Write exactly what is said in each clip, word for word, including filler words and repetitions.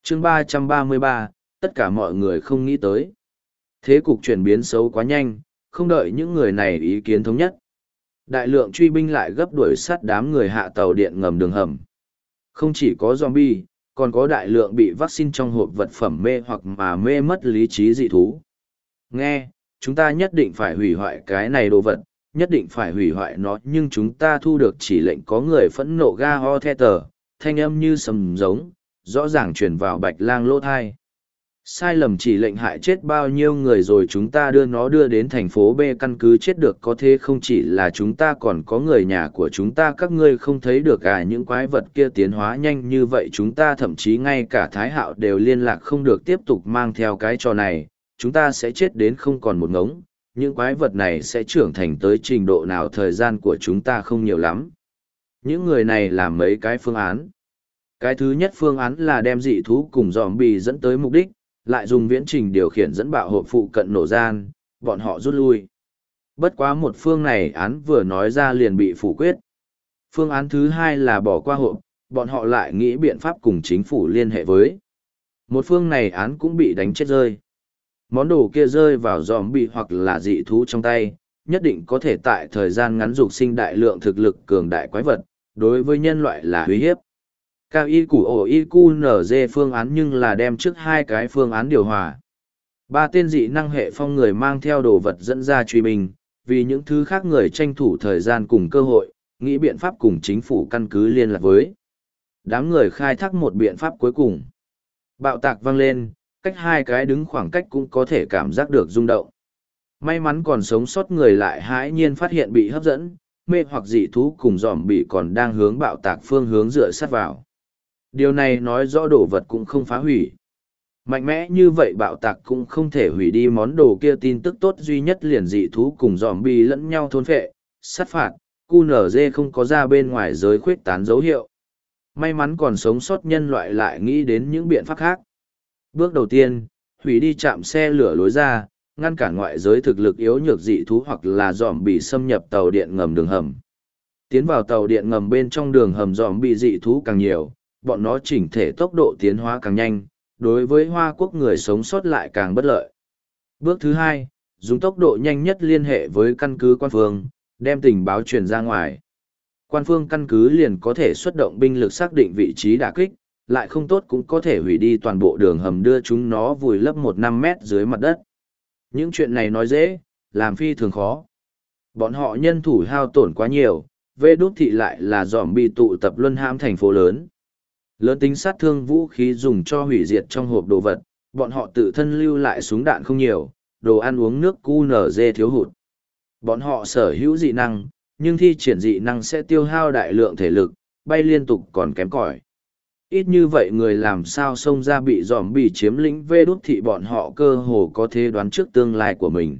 chương ba trăm ba mươi ba, tất cả mọi người không nghĩ tới. Thế cục chuyển biến xấu quá nhanh, không đợi những người này ý kiến thống nhất. Đại lượng truy binh lại gấp đuổi sát đám người hạ tàu điện ngầm đường hầm. Không chỉ có zombie, còn có đại lượng bị vaccine trong hộp vật phẩm mê hoặc mà mê mất lý trí dị thú. Nghe, chúng ta nhất định phải hủy hoại cái này đồ vật, nhất định phải hủy hoại nó, nhưng chúng ta thu được chỉ lệnh có người phẫn nộ ga ho the tờ, thanh âm như sầm giống, rõ ràng truyền vào Bạch Lang lỗ thai. Sai lầm chỉ lệnh hại chết bao nhiêu người rồi chúng ta đưa nó đưa đến thành phố B căn cứ chết được, có thế không chỉ là chúng ta còn có người nhà của chúng ta, các ngươi không thấy được à, những quái vật kia tiến hóa nhanh như vậy, chúng ta thậm chí ngay cả Thái Hạo đều liên lạc không được, tiếp tục mang theo cái trò này, chúng ta sẽ chết đến không còn một ngống, những quái vật này sẽ trưởng thành tới trình độ nào, thời gian của chúng ta không nhiều lắm. Những người này làm mấy cái phương án. Cái thứ nhất phương án là đem dị thú cùng zombie dẫn tới mục đích, lại dùng viễn trình điều khiển dẫn bạo hộp phụ cận nổ gian, bọn họ rút lui. Bất quá một phương này án vừa nói ra liền bị phủ quyết. Phương án thứ hai là bỏ qua hộp, bọn họ lại nghĩ biện pháp cùng chính phủ liên hệ với. Một phương này án cũng bị đánh chết rơi. Món đồ kia rơi vào zombie hoặc là dị thú trong tay, nhất định có thể tại thời gian ngắn dục sinh đại lượng thực lực cường đại quái vật, đối với nhân loại là uy hiếp. Cao y củ ổ y cu nở dê phương án nhưng là đem trước hai cái phương án điều hòa. Ba tên dị năng hệ phong người mang theo đồ vật dẫn ra truy binh, vì những thứ khác người tranh thủ thời gian cùng cơ hội, nghĩ biện pháp cùng chính phủ căn cứ liên lạc với. Đám người khai thác một biện pháp cuối cùng. Bạo tạc vang lên, cách hai cái đứng khoảng cách cũng có thể cảm giác được rung động. May mắn còn sống sót người lại hãi nhiên phát hiện bị hấp dẫn, mê hoặc dị thú cùng dòm bị còn đang hướng bạo tạc phương hướng dựa sát vào. Điều này nói rõ đồ vật cũng không phá hủy. Mạnh mẽ như vậy bạo tạc cũng không thể hủy đi món đồ kia, tin tức tốt duy nhất liền dị thú cùng dòm bi lẫn nhau thôn phệ, sát phạt, cu nở dê không có ra bên ngoài giới khuyết tán dấu hiệu. May mắn còn sống sót nhân loại lại nghĩ đến những biện pháp khác. Bước đầu tiên, hủy đi trạm xe lửa lối ra, ngăn cản ngoại giới thực lực yếu nhược dị thú hoặc là dòm bị xâm nhập tàu điện ngầm đường hầm. Tiến vào tàu điện ngầm bên trong đường hầm dòm bị dị thú càng nhiều, bọn nó chỉnh thể tốc độ tiến hóa càng nhanh, đối với Hoa Quốc người sống sót lại càng bất lợi. Bước thứ hai, dùng tốc độ nhanh nhất liên hệ với căn cứ quan phương, đem tình báo truyền ra ngoài. Quan phương căn cứ liền có thể xuất động binh lực xác định vị trí đả kích, lại không tốt cũng có thể hủy đi toàn bộ đường hầm đưa chúng nó vùi lấp một năm mét dưới mặt đất. Những chuyện này nói dễ, làm phi thường khó. Bọn họ nhân thủ hao tổn quá nhiều, Vê Đốt thị lại là dòm bị tụ tập luân hãm thành phố lớn. Lớn tính sát thương vũ khí dùng cho hủy diệt trong hộp đồ vật, bọn họ tự thân lưu lại súng đạn không nhiều, đồ ăn uống nước cu nở dê thiếu hụt. Bọn họ sở hữu dị năng, nhưng thi triển dị năng sẽ tiêu hao đại lượng thể lực, bay liên tục còn kém cỏi. Ít như vậy người làm sao xông ra bị dòm bị chiếm lĩnh Vê Đốt thị, bọn họ cơ hồ có thể đoán trước tương lai của mình.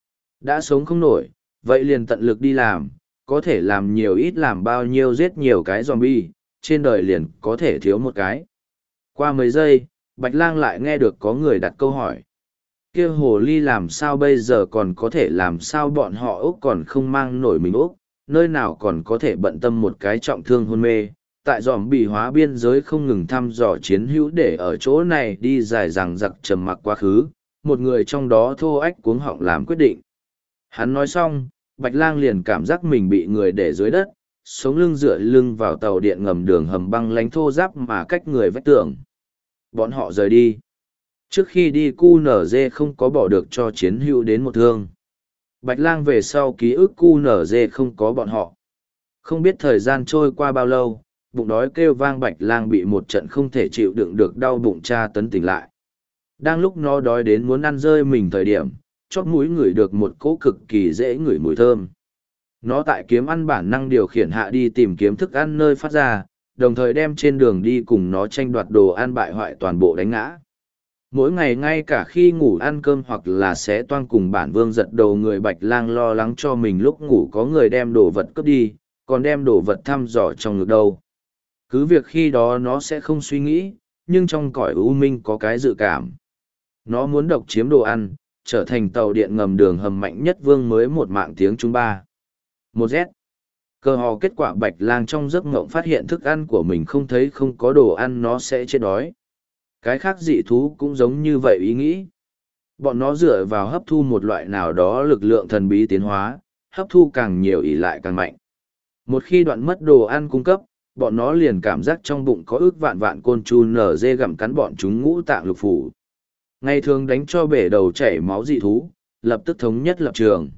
Đã sống không nổi, vậy liền tận lực đi làm, có thể làm nhiều ít làm bao nhiêu, giết nhiều cái zombie, trên đời liền có thể thiếu một cái. Qua mấy giây, Bạch Lang lại nghe được có người đặt câu hỏi. Kia hồ ly làm sao bây giờ, còn có thể làm sao, bọn họ Úc còn không mang nổi mình Úc, nơi nào còn có thể bận tâm một cái trọng thương hôn mê. Tại dòm bị hóa biên giới không ngừng thăm dò chiến hữu để ở chỗ này đi dài dằng dặc trầm mặc quá khứ, một người trong đó thô ách cuống họng làm quyết định. Hắn nói xong, Bạch Lang liền cảm giác mình bị người để dưới đất, sống lưng dựa lưng vào tàu điện ngầm đường hầm băng lánh thô giáp mà cách người vách tường. Bọn họ rời đi. Trước khi đi cu nở dê không có bỏ được cho chiến hữu đến một thương. Bạch Lang về sau ký ức cu nở dê không có bọn họ. Không biết thời gian trôi qua bao lâu, bụng đói kêu vang, Bạch Lang bị một trận không thể chịu đựng được đau bụng tra tấn tỉnh lại. Đang lúc nó đói đến muốn ăn rơi mình thời điểm, chót mũi ngửi được một cỗ cực kỳ dễ ngửi mùi thơm. Nó tại kiếm ăn bản năng điều khiển hạ đi tìm kiếm thức ăn nơi phát ra, đồng thời đem trên đường đi cùng nó tranh đoạt đồ ăn bại hoại toàn bộ đánh ngã. Mỗi ngày ngay cả khi ngủ ăn cơm hoặc là xé toang cùng bản vương giật đầu người, Bạch Lang lo lắng cho mình lúc ngủ có người đem đồ vật cướp đi, còn đem đồ vật thăm dò trong ngực đâu. Cứ việc khi đó nó sẽ không suy nghĩ, nhưng trong cõi u minh có cái dự cảm. Nó muốn độc chiếm đồ ăn, trở thành tàu điện ngầm đường hầm mạnh nhất vương mới một mạng tiếng Trung ba. Một Z. Cơ hò kết quả Bạch Lang trong giấc mộng phát hiện thức ăn của mình không thấy, không có đồ ăn nó sẽ chết đói. Cái khác dị thú cũng giống như vậy ý nghĩ. Bọn nó dựa vào hấp thu một loại nào đó lực lượng thần bí tiến hóa, hấp thu càng nhiều ỉ lại càng mạnh. Một khi đoạn mất đồ ăn cung cấp, bọn nó liền cảm giác trong bụng có ước vạn vạn côn trùng nở dê gặm cắn bọn chúng ngũ tạng lục phủ. Ngày thường đánh cho bể đầu chảy máu dị thú, lập tức thống nhất lập trường.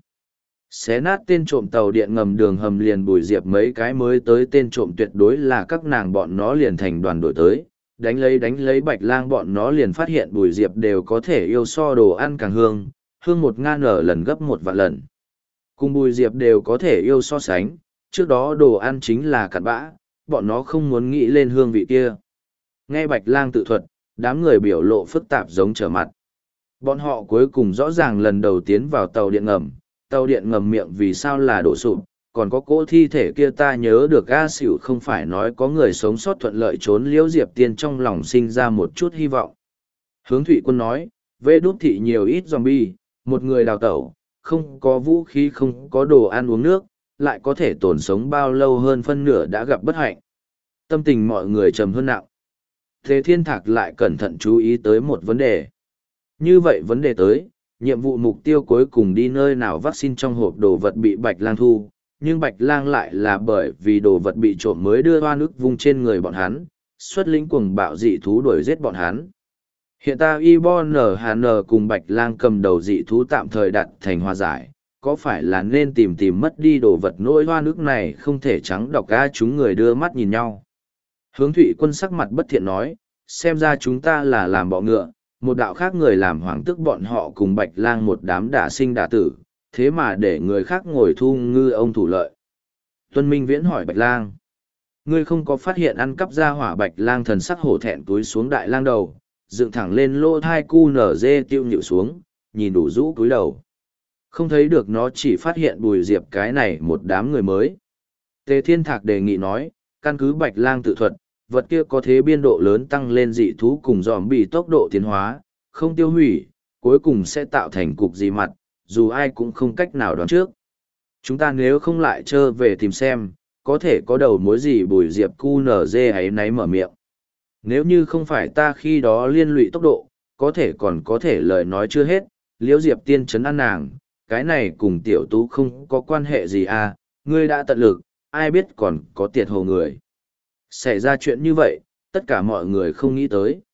Xé nát tên trộm tàu điện ngầm đường hầm liền Bùi Diệp mấy cái mới tới tên trộm tuyệt đối là các nàng bọn nó liền thành đoàn đội tới, đánh lấy đánh lấy Bạch Lang bọn nó liền phát hiện Bùi Diệp đều có thể yêu so đồ ăn càng hương, hương một ngàn ở lần gấp một vạn lần. Cùng Bùi Diệp đều có thể yêu so sánh, trước đó đồ ăn chính là cặn bã, bọn nó không muốn nghĩ lên hương vị kia. Nghe Bạch Lang tự thuật, đám người biểu lộ phức tạp giống trở mặt. Bọn họ cuối cùng rõ ràng lần đầu tiến vào tàu điện ngầm, tàu điện ngầm miệng vì sao là đổ sụp, còn có cỗ thi thể kia ta nhớ được A Xỉu không phải nói có người sống sót thuận lợi trốn Liễu Diệp Tiên trong lòng sinh ra một chút hy vọng. Hướng Thụy Quân nói, vê đút thị nhiều ít zombie, một người đào tẩu, không có vũ khí không có đồ ăn uống nước, lại có thể tồn sống bao lâu hơn phân nửa đã gặp bất hạnh. Tâm tình mọi người trầm hơn nặng. Thế Thiên Thạc lại cẩn thận chú ý tới một vấn đề. Như vậy vấn đề tới, nhiệm vụ mục tiêu cuối cùng đi nơi nào vaccine trong hộp đồ vật bị Bạch Lang thu, nhưng Bạch Lang lại là bởi vì đồ vật bị trộm mới đưa hoa nước vung trên người bọn hắn, xuất lĩnh cuồng bạo dị thú đuổi giết bọn hắn. Hiện tại Ibon Hà N cùng Bạch Lang cầm đầu dị thú tạm thời đặt thành hòa giải, có phải là nên tìm tìm mất đi đồ vật nỗi hoa nước này không thể trắng đọc ca chúng người đưa mắt nhìn nhau. Hướng Thụy Quân sắc mặt bất thiện nói, xem ra chúng ta là làm bọ ngựa, một đạo khác người làm hoàng tức bọn họ cùng Bạch Lang một đám đả sinh đả tử, thế mà để người khác ngồi thu ngư ông thủ lợi. Tuân Minh Viễn hỏi Bạch Lang, ngươi không có phát hiện ăn cắp ra hỏa? Bạch Lang thần sắc hổ thẹn túi xuống đại lang đầu, dựng thẳng lên lô thai cu nở dê tiêu nhịu xuống, nhìn đủ rũ túi đầu. Không thấy được nó chỉ phát hiện Bùi Diệp cái này một đám người mới. Tề Thiên Thạc đề nghị nói, căn cứ Bạch Lang tự thuật, vật kia có thế biên độ lớn tăng lên dị thú cùng dòm bị tốc độ tiến hóa, không tiêu hủy, cuối cùng sẽ tạo thành cục dị mặt, dù ai cũng không cách nào đoán trước. Chúng ta nếu không lại trơ về tìm xem, có thể có đầu mối gì? Bùi Diệp cu nở dê ấy náy mở miệng. Nếu như không phải ta khi đó liên lụy tốc độ, có thể còn có thể lời nói chưa hết, Liễu Diệp Tiên trấn an nàng, cái này cùng tiểu tú không có quan hệ gì à, ngươi đã tận lực, ai biết còn có tiệt hồ người. Xảy ra chuyện như vậy, tất cả mọi người không nghĩ tới.